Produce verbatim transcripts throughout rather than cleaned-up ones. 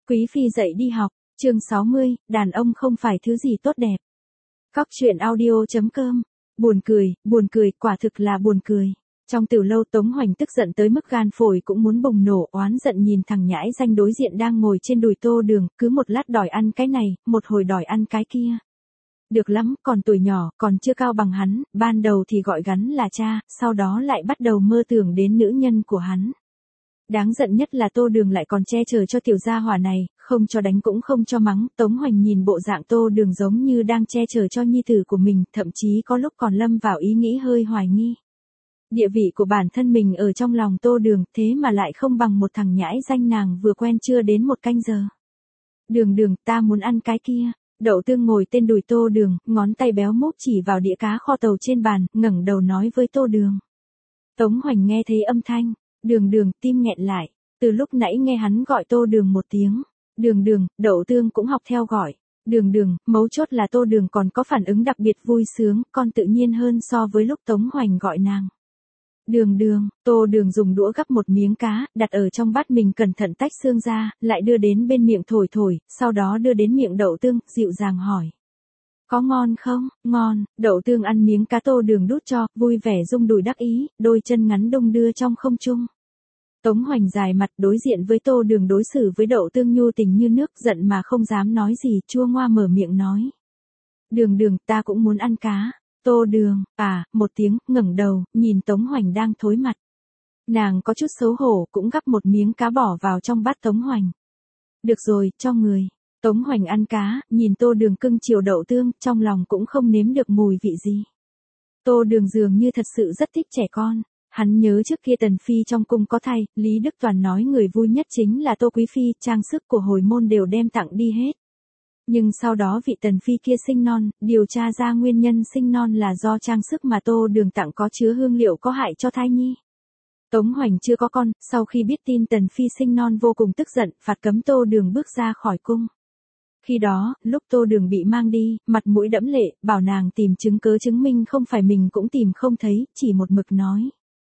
Quý phi dậy đi học, chương sáu mươi, đàn ông không phải thứ gì tốt đẹp. Cóc truyện audio.com, buồn cười, buồn cười, quả thực là buồn cười. Trong tiểu lâu Tống Hoành tức giận tới mức gan phổi cũng muốn bùng nổ, oán giận nhìn thằng nhãi danh đối diện đang ngồi trên đùi Tô Đường, cứ một lát đòi ăn cái này, một hồi đòi ăn cái kia. Được lắm, còn tuổi nhỏ, còn chưa cao bằng hắn, ban đầu thì gọi gắn là cha, sau đó lại bắt đầu mơ tưởng đến nữ nhân của hắn. Đáng giận nhất là Tô Đường lại còn che chở cho tiểu gia hỏa này, không cho đánh cũng không cho mắng. Tống Hoành nhìn bộ dạng Tô Đường giống như đang che chở cho nhi tử của mình, thậm chí có lúc còn lâm vào ý nghĩ hơi hoài nghi. Địa vị của bản thân mình ở trong lòng Tô Đường, thế mà lại không bằng một thằng nhãi danh nàng vừa quen chưa đến một canh giờ. Đường Đường, ta muốn ăn cái kia. Đậu Tương ngồi tên đùi Tô Đường, ngón tay béo múc chỉ vào đĩa cá kho tàu trên bàn, ngẩng đầu nói với Tô Đường. Tống Hoành nghe thấy âm thanh, Đường Đường, tim nghẹn lại, từ lúc nãy nghe hắn gọi Tô Đường một tiếng, Đường Đường, Đậu Tương cũng học theo gọi, Đường Đường, mấu chốt là Tô Đường còn có phản ứng đặc biệt vui sướng, còn tự nhiên hơn so với lúc Tống Hoành gọi nàng. Đường Đường, Tô Đường dùng đũa gắp một miếng cá, đặt ở trong bát mình cẩn thận tách xương ra, lại đưa đến bên miệng thổi thổi, sau đó đưa đến miệng Đậu Tương, dịu dàng hỏi. Có ngon không? Ngon. Đậu Tương ăn miếng cá Tô Đường đút cho, vui vẻ rung đùi đắc ý, đôi chân ngắn đung đưa trong không trung. Tống Hoành dài mặt đối diện với Tô Đường đối xử với Đậu Tương nhu tình như nước, giận mà không dám nói gì, chua ngoa mở miệng nói. Đường Đường, ta cũng muốn ăn cá. Tô Đường, à, một tiếng, ngẩng đầu, nhìn Tống Hoành đang thối mặt. Nàng có chút xấu hổ, cũng gắp một miếng cá bỏ vào trong bát Tống Hoành. Được rồi, cho người. Tống Hoành ăn cá, nhìn Tô Đường cưng chiều Đậu Tương, trong lòng cũng không nếm được mùi vị gì. Tô Đường dường như thật sự rất thích trẻ con. Hắn nhớ trước kia Tần Phi trong cung có thai, Lý Đức Toàn nói người vui nhất chính là Tô Quý Phi, trang sức của hồi môn đều đem tặng đi hết. Nhưng sau đó vị Tần Phi kia sinh non, điều tra ra nguyên nhân sinh non là do trang sức mà Tô Đường tặng có chứa hương liệu có hại cho thai nhi. Tống Hoành chưa có con, sau khi biết tin Tần Phi sinh non vô cùng tức giận, phạt cấm Tô Đường bước ra khỏi cung. Khi đó, lúc Tô Đường bị mang đi, mặt mũi đẫm lệ, bảo nàng tìm chứng cớ chứng minh không phải mình cũng tìm không thấy, chỉ một mực nói.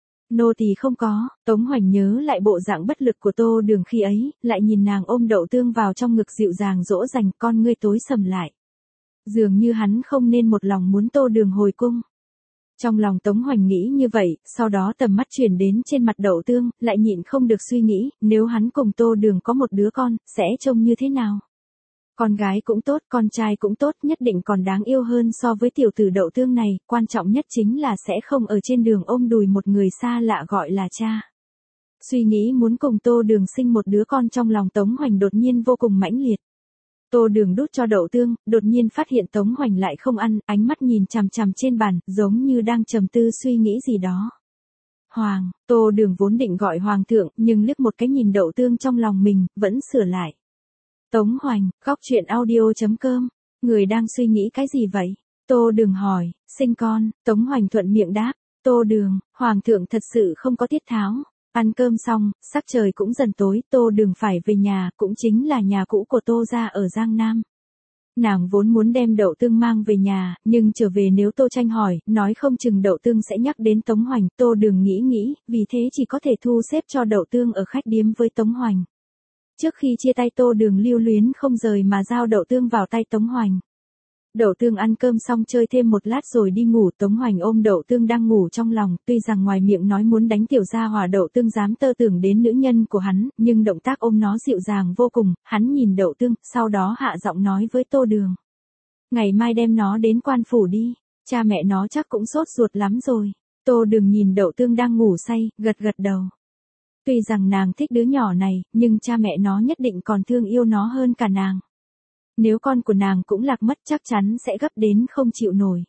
Nô tỳ không có. Tống Hoành nhớ lại bộ dạng bất lực của Tô Đường khi ấy, lại nhìn nàng ôm Đậu Tương vào trong ngực dịu dàng dỗ dành, con ngươi tối sầm lại. Dường như hắn không nên một lòng muốn Tô Đường hồi cung. Trong lòng Tống Hoành nghĩ như vậy, sau đó tầm mắt chuyển đến trên mặt Đậu Tương, lại nhịn không được suy nghĩ, nếu hắn cùng Tô Đường có một đứa con, sẽ trông như thế nào? Con gái cũng tốt, con trai cũng tốt, nhất định còn đáng yêu hơn so với tiểu tử Đậu Tương này, quan trọng nhất chính là sẽ không ở trên đường ôm đùi một người xa lạ gọi là cha. Suy nghĩ muốn cùng Tô Đường sinh một đứa con trong lòng Tống Hoành đột nhiên vô cùng mãnh liệt. Tô Đường đút cho Đậu Tương, đột nhiên phát hiện Tống Hoành lại không ăn, ánh mắt nhìn chằm chằm trên bàn, giống như đang trầm tư suy nghĩ gì đó. Hoàng, Tô Đường vốn định gọi Hoàng thượng, nhưng liếc một cái nhìn Đậu Tương trong lòng mình, vẫn sửa lại. Tống Hoành, Cóc truyện audio.com, người đang suy nghĩ cái gì vậy? Tô Đường hỏi, sinh con. Tống Hoành thuận miệng đáp, Tô Đường, Hoàng thượng thật sự không có tiết tháo. Ăn cơm xong, sắc trời cũng dần tối, Tô Đường phải về nhà, cũng chính là nhà cũ của Tô gia ở Giang Nam. Nàng vốn muốn đem Đậu Tương mang về nhà, nhưng trở về nếu Tô Tranh hỏi, nói không chừng Đậu Tương sẽ nhắc đến Tống Hoành. Tô Đường nghĩ nghĩ, vì thế chỉ có thể thu xếp cho Đậu Tương ở khách điếm với Tống Hoành. Trước khi chia tay Tô Đường lưu luyến không rời mà giao Đậu Tương vào tay Tống Hoành. Đậu Tương ăn cơm xong chơi thêm một lát rồi đi ngủ, Tống Hoành ôm Đậu Tương đang ngủ trong lòng, tuy rằng ngoài miệng nói muốn đánh tiểu gia hỏa Đậu Tương dám tơ tưởng đến nữ nhân của hắn, nhưng động tác ôm nó dịu dàng vô cùng, hắn nhìn Đậu Tương, sau đó hạ giọng nói với Tô Đường. Ngày mai đem nó đến quan phủ đi, cha mẹ nó chắc cũng sốt ruột lắm rồi. Tô Đường nhìn Đậu Tương đang ngủ say, gật gật đầu. Tuy rằng nàng thích đứa nhỏ này, nhưng cha mẹ nó nhất định còn thương yêu nó hơn cả nàng. Nếu con của nàng cũng lạc mất chắc chắn sẽ gấp đến không chịu nổi.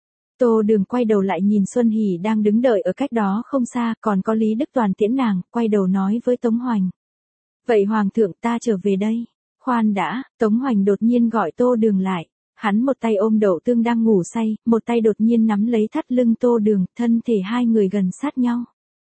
Tô Đường quay đầu lại nhìn Xuân Hỷ đang đứng đợi ở cách đó không xa, còn có Lý Đức Toàn tiễn nàng, quay đầu nói với Tống Hoành. Vậy Hoàng thượng ta trở về đây. Khoan đã, Tống Hoành đột nhiên gọi Tô Đường lại. Hắn một tay ôm Đậu Tương đang ngủ say, một tay đột nhiên nắm lấy thắt lưng Tô Đường, thân thể hai người gần sát nhau.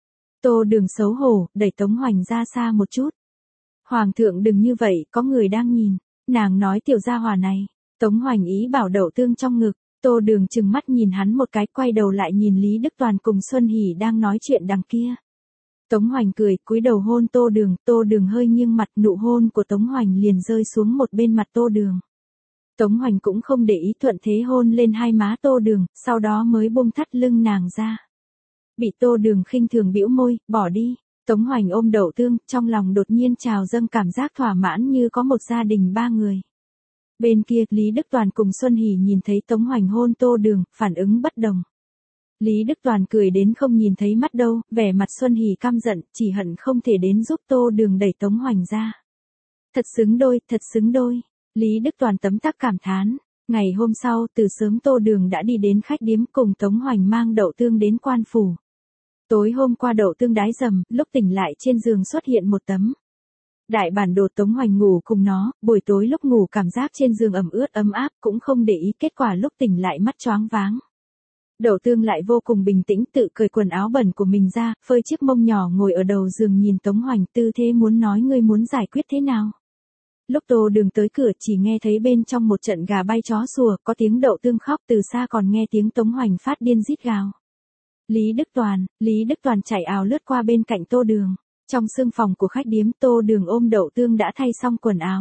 Tô Đường xấu hổ, đẩy Tống Hoành ra xa một chút. Hoàng thượng đừng như vậy, có người đang nhìn. Nàng nói tiểu gia hỏa này. Tống Hoành ý bảo Đậu Tương trong ngực. Tô Đường trừng mắt nhìn hắn một cái, quay đầu lại nhìn Lý Đức Toàn cùng Xuân Hỷ đang nói chuyện đằng kia. Tống Hoành cười, cúi đầu hôn Tô Đường, Tô Đường hơi nghiêng mặt, nụ hôn của Tống Hoành liền rơi xuống một bên mặt Tô Đường. Tống Hoành cũng không để ý, thuận thế hôn lên hai má Tô Đường, sau đó mới buông thắt lưng nàng ra. Bị Tô Đường khinh thường bĩu môi, bỏ đi. Tống Hoành ôm Đậu Tương, trong lòng đột nhiên trào dâng cảm giác thỏa mãn như có một gia đình ba người. Bên kia, Lý Đức Toàn cùng Xuân Hỷ nhìn thấy Tống Hoành hôn Tô Đường, phản ứng bất đồng. Lý Đức Toàn cười đến không nhìn thấy mắt đâu, vẻ mặt Xuân Hỷ căm giận, chỉ hận không thể đến giúp Tô Đường đẩy Tống Hoành ra. Thật xứng đôi, thật xứng đôi. Lý Đức Toàn tấm tắc cảm thán. Ngày hôm sau, từ sớm Tô Đường đã đi đến khách điếm cùng Tống Hoành mang Đậu Tương đến quan phủ. Tối hôm qua Đậu Tương đái dầm, lúc tỉnh lại trên giường xuất hiện một tấm đại bản đồ. Tống Hoành ngủ cùng nó, buổi tối lúc ngủ cảm giác trên giường ẩm ướt ấm áp, cũng không để ý, kết quả lúc tỉnh lại mắt choáng váng. Đậu Tương lại vô cùng bình tĩnh, tự cởi quần áo bẩn của mình ra, phơi chiếc mông nhỏ ngồi ở đầu giường nhìn Tống Hoành, tư thế muốn nói ngươi muốn giải quyết thế nào. Lúc Tô Đường tới cửa chỉ nghe thấy bên trong một trận gà bay chó sủa, có tiếng Đậu Tương khóc, từ xa còn nghe tiếng Tống Hoành phát điên rít gào. Lý Đức Toàn, Lý Đức Toàn chạy ào lướt qua bên cạnh Tô Đường. Trong sương phòng của khách điếm, Tô Đường ôm Đậu Tương đã thay xong quần áo.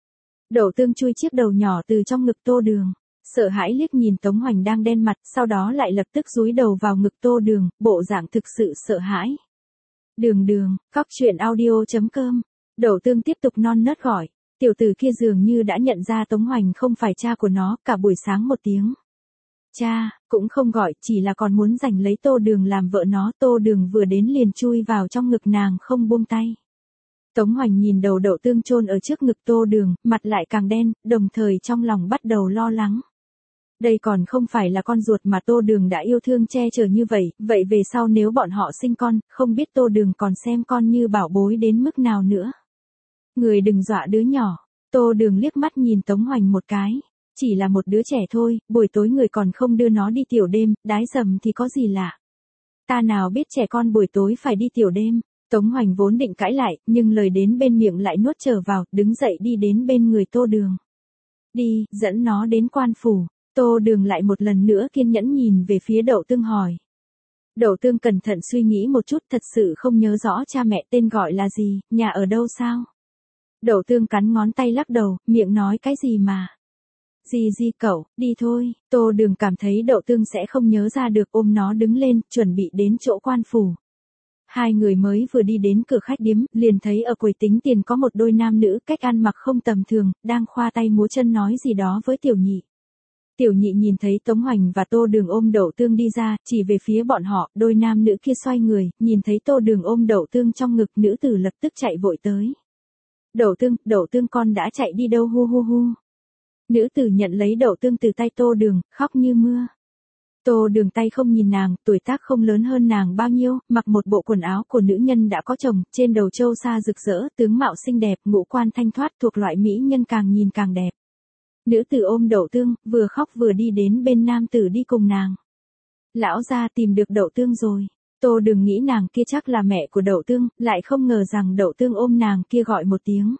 Đậu Tương chui chiếc đầu nhỏ từ trong ngực Tô Đường. Sợ hãi liếc nhìn Tống Hoành đang đen mặt, sau đó lại lập tức dúi đầu vào ngực Tô Đường, bộ dạng thực sự sợ hãi. Đường Đường, cóc truyện audio chấm com. Đậu Tương tiếp tục non nớt gọi. Tiểu tử kia dường như đã nhận ra Tống Hoành không phải cha của nó, cả buổi sáng một tiếng cha cũng không gọi, chỉ là còn muốn giành lấy Tô Đường làm vợ nó. Tô Đường vừa đến liền chui vào trong ngực nàng không buông tay. Tống Hoành nhìn đầu Đậu Tương chôn ở trước ngực Tô Đường, mặt lại càng đen, đồng thời trong lòng bắt đầu lo lắng. Đây còn không phải là con ruột mà Tô Đường đã yêu thương che chở như vậy, vậy về sau nếu bọn họ sinh con, không biết Tô Đường còn xem con như bảo bối đến mức nào nữa. Người đừng dọa đứa nhỏ. Tô Đường liếc mắt nhìn Tống Hoành một cái. Chỉ là một đứa trẻ thôi, buổi tối người còn không đưa nó đi tiểu đêm, đái dầm thì có gì lạ. Ta nào biết trẻ con buổi tối phải đi tiểu đêm. Tống Hoành vốn định cãi lại, nhưng lời đến bên miệng lại nuốt trở vào, đứng dậy đi đến bên người Tô Đường. Đi, dẫn nó đến quan phủ. Tô Đường lại một lần nữa kiên nhẫn nhìn về phía Đậu Tương hỏi. Đậu Tương cẩn thận suy nghĩ một chút, thật sự không nhớ rõ cha mẹ tên gọi là gì, nhà ở đâu sao. Đậu Tương cắn ngón tay lắc đầu, miệng nói cái gì mà. Gì gì cậu, đi thôi. Tô Đường cảm thấy Đậu Tương sẽ không nhớ ra được, ôm nó đứng lên, chuẩn bị đến chỗ quan phủ. Hai người mới vừa đi đến cửa khách điếm, liền thấy ở quầy tính tiền có một đôi nam nữ, cách ăn mặc không tầm thường, đang khoa tay múa chân nói gì đó với Tiểu Nhị. Tiểu Nhị nhìn thấy Tống Hoành và Tô Đường ôm Đậu Tương đi ra, chỉ về phía bọn họ, đôi nam nữ kia xoay người, nhìn thấy Tô Đường ôm Đậu Tương trong ngực, nữ tử lập tức chạy vội tới. Đậu Tương, Đậu Tương con đã chạy đi đâu hu hu hu. Nữ tử nhận lấy Đậu Tương từ tay Tô Đường, khóc như mưa. Tô Đường tay không nhìn nàng, tuổi tác không lớn hơn nàng bao nhiêu, mặc một bộ quần áo của nữ nhân đã có chồng, trên đầu châu sa rực rỡ, tướng mạo xinh đẹp, ngũ quan thanh thoát, thuộc loại mỹ nhân càng nhìn càng đẹp. Nữ tử ôm Đậu Tương, vừa khóc vừa đi đến bên nam tử đi cùng nàng. Lão gia tìm được Đậu Tương rồi. Tô Đường nghĩ nàng kia chắc là mẹ của Đậu Tương, lại không ngờ rằng Đậu Tương ôm nàng kia gọi một tiếng.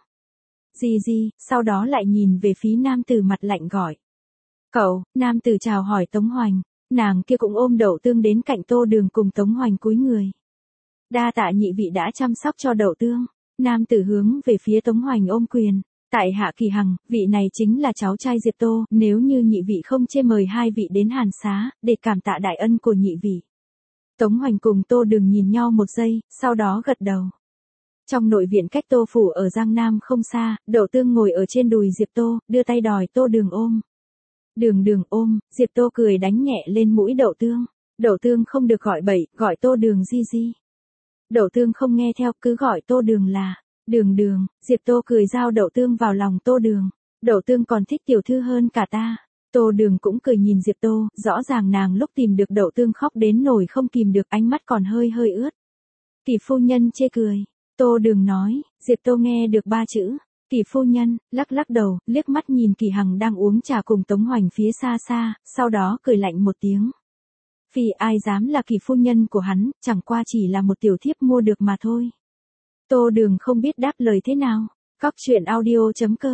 Gì gì, sau đó lại nhìn về phía nam tử mặt lạnh gọi. Cậu, nam tử chào hỏi Tống Hoành, nàng kia cũng ôm Đậu Tương đến cạnh Tô Đường cùng Tống Hoành cúi người. Đa tạ nhị vị đã chăm sóc cho Đậu Tương. Nam tử hướng về phía Tống Hoành ôm quyền. Tại hạ Kỳ Hằng, vị này chính là cháu trai Diệp Tô, nếu như nhị vị không chê mời hai vị đến Hàn Xá, để cảm tạ đại ân của nhị vị. Tống Hoành cùng Tô Đường nhìn nhau một giây, sau đó gật đầu. Trong nội viện cách Tô phủ ở Giang Nam không xa, Đậu Tương ngồi ở trên đùi Diệp Tô, đưa tay đòi Tô Đường ôm. Đường Đường ôm, Diệp Tô cười đánh nhẹ lên mũi Đậu Tương. Đậu Tương không được gọi bậy, gọi Tô Đường di di. Đậu Tương không nghe theo, cứ gọi Tô Đường là Đường Đường. Diệp Tô cười giao Đậu Tương vào lòng Tô Đường. Đậu Tương còn thích tiểu thư hơn cả ta. Tô Đường cũng cười nhìn Diệp Tô, rõ ràng nàng lúc tìm được Đậu Tương khóc đến nổi không kìm được, ánh mắt còn hơi hơi ướt. Tỷ phu nhân chê cười. Tô Đường nói. Diệp Tô nghe được ba chữ tỷ phu nhân, lắc lắc đầu, liếc mắt nhìn Kỳ Hằng đang uống trà cùng Tống Hoành phía xa xa, sau đó cười lạnh một tiếng. Phi ai dám là Kỳ phu nhân của hắn, chẳng qua chỉ là một tiểu thiếp mua được mà thôi. Tô Đường không biết đáp lời thế nào. Cóc truyện audio chấm com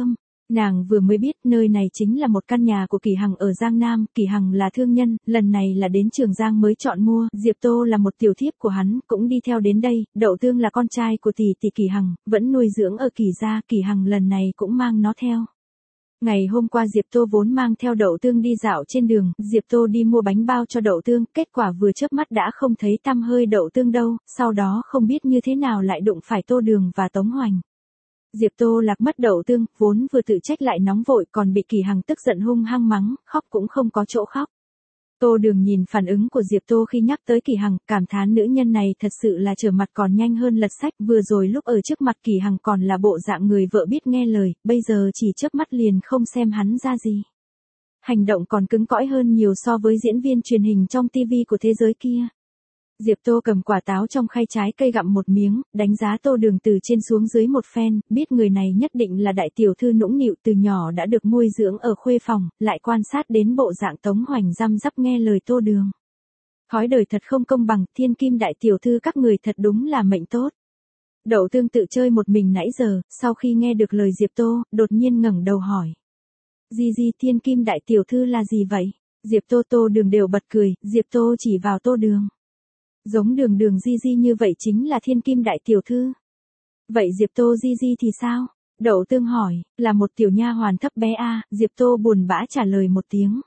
Nàng vừa mới biết nơi này chính là một căn nhà của Kỳ Hằng ở Giang Nam, Kỳ Hằng là thương nhân, lần này là đến Trường Giang mới chọn mua, Diệp Tô là một tiểu thiếp của hắn, cũng đi theo đến đây, Đậu Tương là con trai của tỷ tỷ Kỳ Hằng, vẫn nuôi dưỡng ở Kỳ gia, Kỳ Hằng lần này cũng mang nó theo. Ngày hôm qua Diệp Tô vốn mang theo Đậu Tương đi dạo trên đường, Diệp Tô đi mua bánh bao cho Đậu Tương, kết quả vừa chớp mắt đã không thấy tăm hơi Đậu Tương đâu, sau đó không biết như thế nào lại đụng phải Tô Đường và Tống Hoành. Diệp Tô lạc mất Đậu Tương, vốn vừa tự trách lại nóng vội còn bị Kỳ Hằng tức giận hung hăng mắng, khóc cũng không có chỗ khóc. Tô Đường nhìn phản ứng của Diệp Tô khi nhắc tới Kỳ Hằng, cảm thán nữ nhân này thật sự là trở mặt còn nhanh hơn lật sách, vừa rồi lúc ở trước mặt Kỳ Hằng còn là bộ dạng người vợ biết nghe lời, bây giờ chỉ chớp mắt liền không xem hắn ra gì. Hành động còn cứng cõi hơn nhiều so với diễn viên truyền hình trong tivi của thế giới kia. Diệp Tô cầm quả táo trong khay trái cây gặm một miếng, đánh giá Tô Đường từ trên xuống dưới một phen, biết người này nhất định là đại tiểu thư nũng nịu từ nhỏ đã được nuôi dưỡng ở khuê phòng, lại quan sát đến bộ dạng Tống Hoành răm rắp nghe lời Tô Đường. Thói đời thật không công bằng, thiên kim đại tiểu thư các người thật đúng là mệnh tốt. Đậu Tương tự chơi một mình nãy giờ, sau khi nghe được lời Diệp Tô, đột nhiên ngẩng đầu hỏi. Gì gì thiên kim đại tiểu thư là gì vậy? Diệp Tô Tô Đường đều bật cười, Diệp Tô chỉ vào Tô Đường. Giống Đường Đường Di Di như vậy chính là thiên kim đại tiểu thư. Vậy Diệp Tô Di Di thì sao? Đậu Tương hỏi, là một tiểu nha hoàn thấp bé a, à, Diệp Tô buồn bã trả lời một tiếng.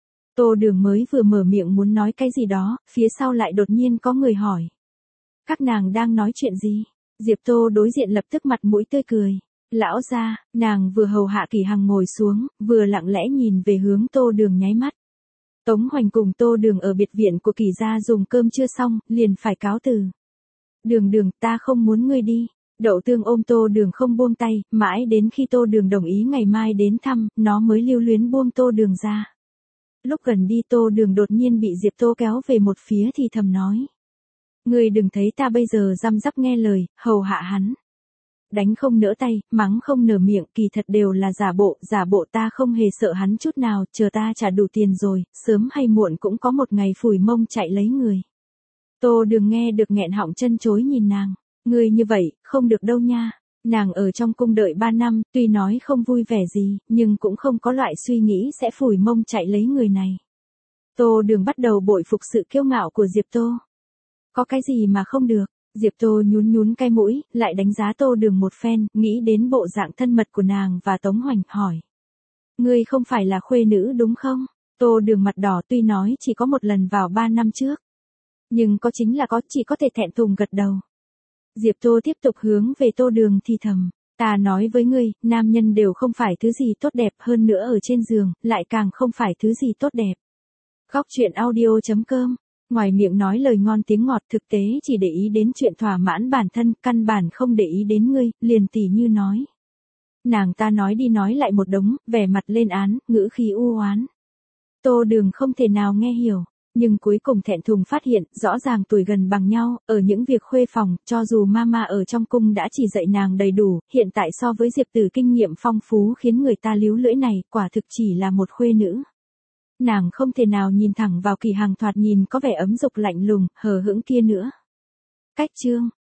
Tô Đường mới vừa mở miệng muốn nói cái gì đó, phía sau lại đột nhiên có người hỏi. Các nàng đang nói chuyện gì? Diệp Tô đối diện lập tức mặt mũi tươi cười. Lão gia, nàng vừa hầu hạ Kỳ Hằng ngồi xuống, vừa lặng lẽ nhìn về hướng Tô Đường nháy mắt. Tống Hoành cùng Tô Đường ở biệt viện của Kỳ gia dùng cơm chưa xong, liền phải cáo từ. Đường Đường, ta không muốn ngươi đi. Đậu Tương ôm Tô Đường không buông tay, mãi đến khi Tô Đường đồng ý ngày mai đến thăm, nó mới lưu luyến buông Tô Đường ra. Lúc gần đi Tô Đường đột nhiên bị Diệp Tô kéo về một phía thì thầm nói. Ngươi đừng thấy ta bây giờ răm rắp nghe lời, hầu hạ hắn. Đánh không nỡ tay, mắng không nở miệng, kỳ thật đều là giả bộ, giả bộ ta không hề sợ hắn chút nào, chờ ta trả đủ tiền rồi, sớm hay muộn cũng có một ngày phủi mông chạy lấy người. Tô Đường nghe được nghẹn họng chân chối nhìn nàng, ngươi như vậy, không được đâu nha. Nàng ở trong cung đợi ba năm, tuy nói không vui vẻ gì, nhưng cũng không có loại suy nghĩ sẽ phủi mông chạy lấy người này. Tô Đường bắt đầu bội phục sự kiêu ngạo của Diệp Tô. Có cái gì mà không được? Diệp Tô nhún nhún cái mũi, lại đánh giá Tô Đường một phen, nghĩ đến bộ dạng thân mật của nàng và Tống Hoành, hỏi. Ngươi không phải là khuê nữ đúng không? Tô Đường mặt đỏ tuy nói chỉ có một lần vào ba năm trước. Nhưng có chính là có, chỉ có thể thẹn thùng gật đầu. Diệp Tô tiếp tục hướng về Tô Đường thì thầm. Ta nói với ngươi, nam nhân đều không phải thứ gì tốt đẹp hơn nữa ở trên giường, lại càng không phải thứ gì tốt đẹp. Góc truyện audio chấm com. Ngoài miệng nói lời ngon tiếng ngọt, thực tế chỉ để ý đến chuyện thỏa mãn bản thân, căn bản không để ý đến ngươi, liền tỉ như nói. Nàng ta nói đi nói lại một đống, vẻ mặt lên án, ngữ khí u oán. Tô Đường không thể nào nghe hiểu, nhưng cuối cùng thẹn thùng phát hiện, rõ ràng tuổi gần bằng nhau, ở những việc khuê phòng, cho dù mama ở trong cung đã chỉ dạy nàng đầy đủ, hiện tại so với Diệp Tử kinh nghiệm phong phú khiến người ta líu lưỡi này, quả thực chỉ là một khuê nữ. Nàng không thể nào nhìn thẳng vào Kỳ Hằng thoạt nhìn có vẻ ấm dục lạnh lùng, hờ hững kia nữa. Cách chương